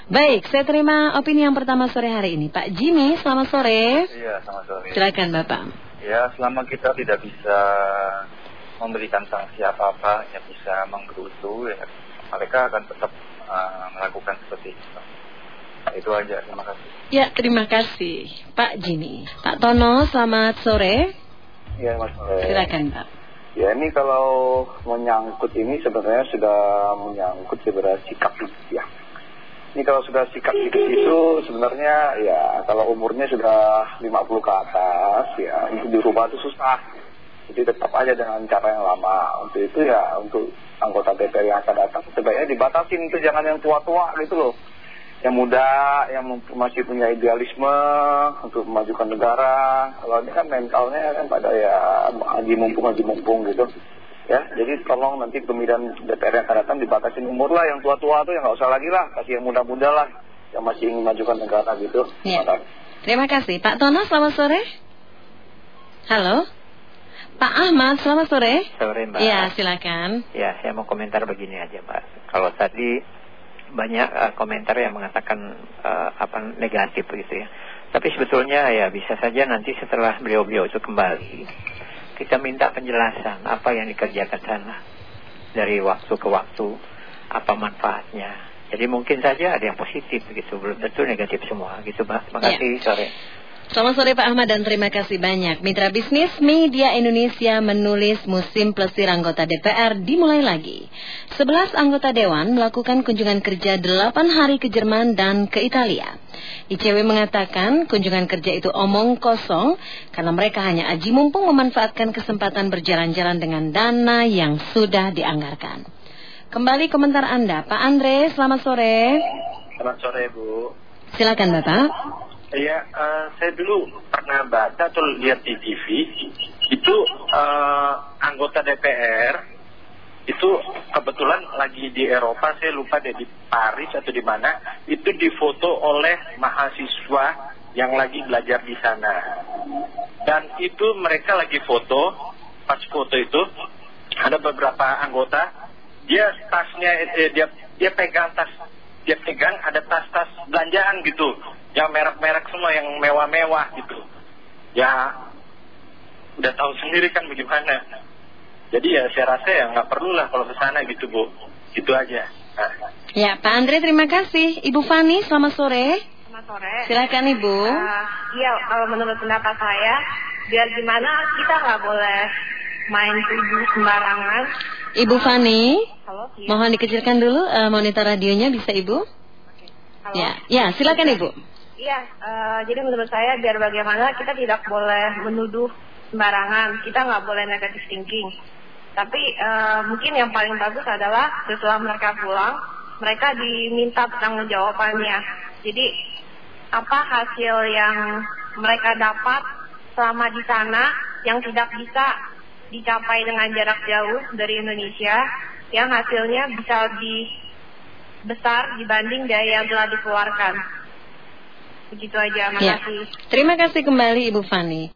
Baik, saya terima opini yang pertama sore hari ini. Pak Jimmy, selamat sore. Iya, selamat sore. Silakan Bapak. Ya, selama kita tidak bisa memberikan sanksi apa-apa, yang bisa menggerutu, ya, mereka akan tetap melakukan seperti itu. Itu aja, terima kasih. Ya, terima kasih Pak Jimmy. Pak Tono, selamat sore. Ya, Mas sore. Silakan Pak. Ya, ini kalau menyangkut ini sebenarnya sudah menyangkut sebenarnya sikap ya. Ini kalau sudah sikap itu sebenarnya ya kalau umurnya sudah 50 ke atas ya untuk dirubah itu susah. Jadi tetap aja dengan cara yang lama. Untuk itu ya untuk anggota DPR yang akan datang sebaiknya dibatasin itu, jangan yang tua-tua gitu loh. Yang muda, yang masih punya idealisme untuk memajukan negara. Kalau ini kan mentalnya kan pada ya haji mumpung gitu. Ya, jadi tolong nanti pemilihan DPR yang akan datang dibatasin umur lah, yang tua-tua tuh yang nggak usah lagi lah, kasih yang muda-muda lah, yang masih ingin memajukan negara gitu. Ya. Terima kasih. Pak Tono, selamat sore. Halo, Pak Ahmad, selamat sore. Sore Mbak. Ya, silakan. Ya, saya mau komentar begini aja Mbak. Kalau tadi banyak komentar yang mengatakan negatif gitu ya. Tapi sebetulnya ya bisa saja nanti setelah beliau-beliau itu kembali, kita minta penjelasan apa yang dikerjakan sana dari waktu ke waktu, apa manfaatnya. Jadi mungkin saja ada yang positif begitu, belum tentu negatif semua gitu Mbak. Terima kasih, sore. Selamat sore Pak Ahmad dan terima kasih banyak. Mitra bisnis Media Indonesia menulis musim plesir anggota DPR dimulai lagi. 11 anggota Dewan melakukan kunjungan kerja 8 hari ke Jerman dan ke Italia. ICW mengatakan kunjungan kerja itu omong kosong karena mereka hanya aji mumpung memanfaatkan kesempatan berjalan-jalan dengan dana yang sudah dianggarkan. Kembali komentar Anda, Pak Andre, selamat sore. Selamat sore Bu. Silakan Bapak. Iya, saya dulu pernah baca atau lihat di TV, itu anggota DPR, itu kebetulan lagi di Eropa, saya lupa deh di Paris atau di mana, itu difoto oleh mahasiswa yang lagi belajar di sana. Dan itu mereka lagi foto, pas foto itu, ada beberapa anggota, dia tasnya, dia pegang tas, dia pegang ada tas-tas belanjaan gitu. Yang merek-merek semua, yang mewah-mewah gitu. Ya, udah tahu sendiri kan bagaimana. Jadi ya saya rasa ya nggak perlu lah kalau ke sana gitu Bu. Gitu aja. Nah. Ya, Pak Andre terima kasih. Ibu Fani, selamat sore. Selamat sore. Silakan Ibu. Iya, kalau menurut pendapat saya, biar gimana kita nggak boleh main tuduh sembarangan. Ibu Fani, Halo, iya. mohon dikecilkan dulu monitor radionya, bisa Ibu? Halo. Ya, silakan Ibu. Iya, jadi menurut saya biar bagaimana kita tidak boleh menuduh sembarangan, kita nggak boleh negative thinking. Tapi mungkin yang paling bagus adalah setelah mereka pulang, mereka diminta pertanggungjawabannya. Jadi apa hasil yang mereka dapat selama di sana yang tidak bisa dicapai dengan jarak jauh dari Indonesia, yang hasilnya bisa lebih besar dibanding biaya yang telah dikeluarkan. Begitu aja, makasih. Terima kasih kembali Ibu Fani.